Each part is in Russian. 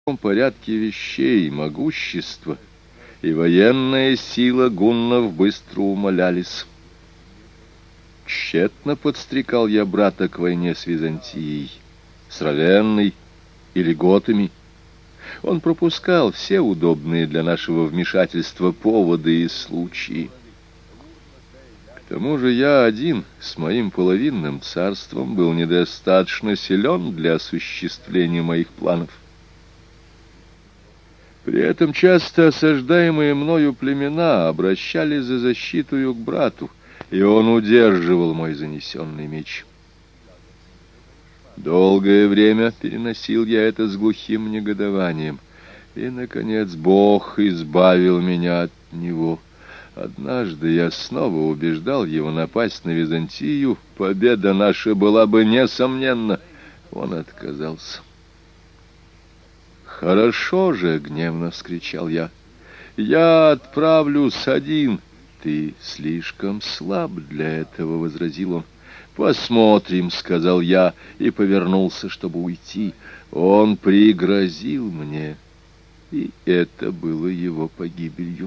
Порядке вещей могущество и военная сила гуннов быстро умалялись. Тщетно подстрекал я брата к войне с Византией, с Равенной или готами. Он пропускал все удобные для нашего вмешательства поводы и случаи. К тому же я один с моим половинным царством был недостаточно силен для осуществления моих планов. При этом часто осаждаемые мною племена обращались за защитою к брату, и он удерживал мой занесенный меч. Долгое время переносил я это с глухим негодованием, и, наконец, Бог избавил меня от него. Однажды я снова убеждал его напасть на Византию. Победа наша была бы несомненна. Он отказался. «Хорошо же!» — гневно вскричал я. «Я отправлюсь один». «Ты слишком слаб для этого», — возразил он. «Посмотрим», — сказал я и повернулся, чтобы уйти. Он пригрозил мне, и это было его погибелью.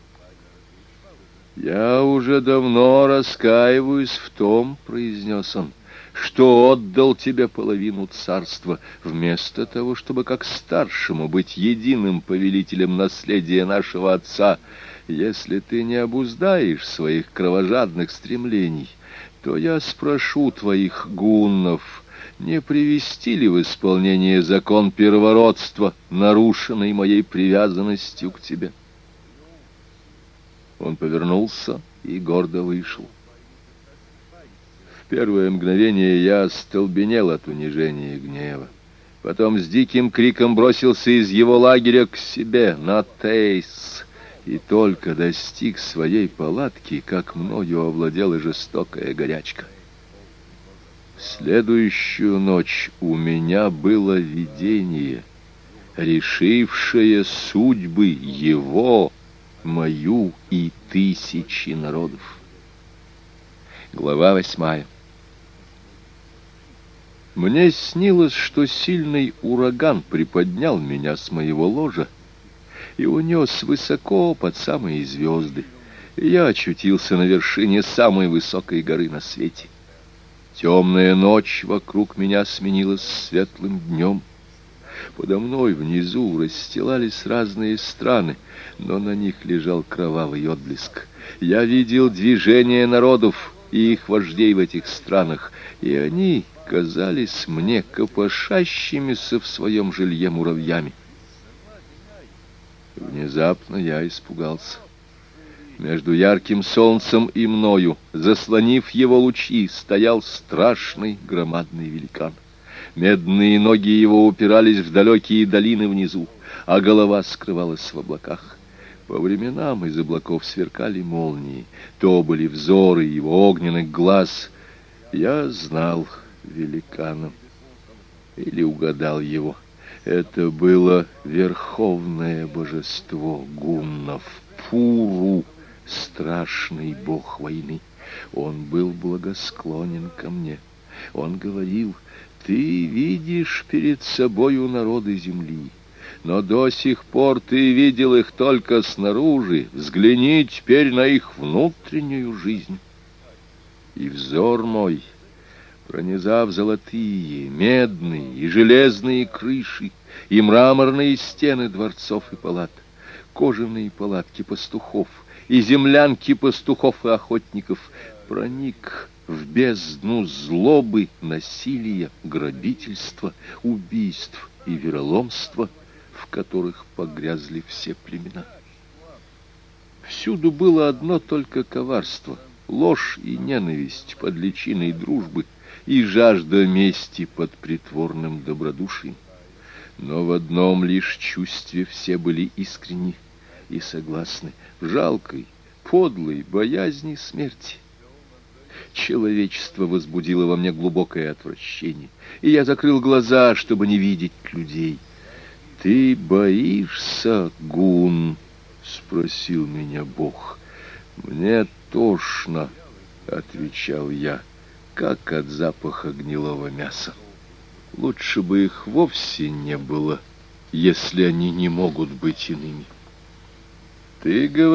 «Я уже давно раскаиваюсь в том», — произнес он, «что отдал тебе половину царства, вместо того, чтобы как старшему быть единым повелителем наследия нашего отца. Если ты не обуздаешь своих кровожадных стремлений, то я спрошу твоих гуннов, не привести ли в исполнение закон первородства, нарушенный моей привязанностью к тебе». Он повернулся и гордо вышел. В первое мгновение я остолбенел от унижения и гнева. Потом с диким криком бросился из его лагеря к себе, на Тейс, и только достиг своей палатки, как мною овладела жестокая горячка. В следующую ночь у меня было видение, решившее судьбы его, мою и тысячи народов. Глава 8. Мне снилось, что сильный ураган приподнял меня с моего ложа и унес высоко под самые звезды, и я очутился на вершине самой высокой горы на свете. Темная ночь вокруг меня сменилась светлым днем. Подо мной внизу расстилались разные страны, но на них лежал кровавый отблеск. Я видел движение народов и их вождей в этих странах, и они казались мне копошащимися в своем жилье муравьями. Внезапно я испугался. Между ярким солнцем и мною, заслонив его лучи, стоял страшный громадный великан. Медные ноги его упирались в далекие долины внизу, а голова скрывалась в облаках. По временам из облаков сверкали молнии, то были взоры его огненных глаз. Я знал великана или угадал его. Это было верховное божество гуннов, Пуру, страшный бог войны. Он был благосклонен ко мне. Он говорил: «Ты видишь перед собою народы земли, но до сих пор ты видел их только снаружи. Взгляни теперь на их внутреннюю жизнь». И взор мой, пронизав золотые, медные и железные крыши, и мраморные стены дворцов и палат, кожаные палатки пастухов, и землянки пастухов и охотников, проник в бездну злобы, насилия, грабительства, убийств и вероломства, в которых погрязли все племена. Всюду было одно только коварство, ложь и ненависть под личиной дружбы и жажда мести под притворным добродушием. Но в одном лишь чувстве все были искренни и согласны: в жалкой, подлой боязни смерти. Человечество возбудило во мне глубокое отвращение, и я закрыл глаза, чтобы не видеть людей. «Ты боишься, Гун?» — спросил меня Бог. «Мне тошно», — отвечал я, — «как от запаха гнилого мяса. Лучше бы их вовсе не было, если они не могут быть иными. Ты говоришь...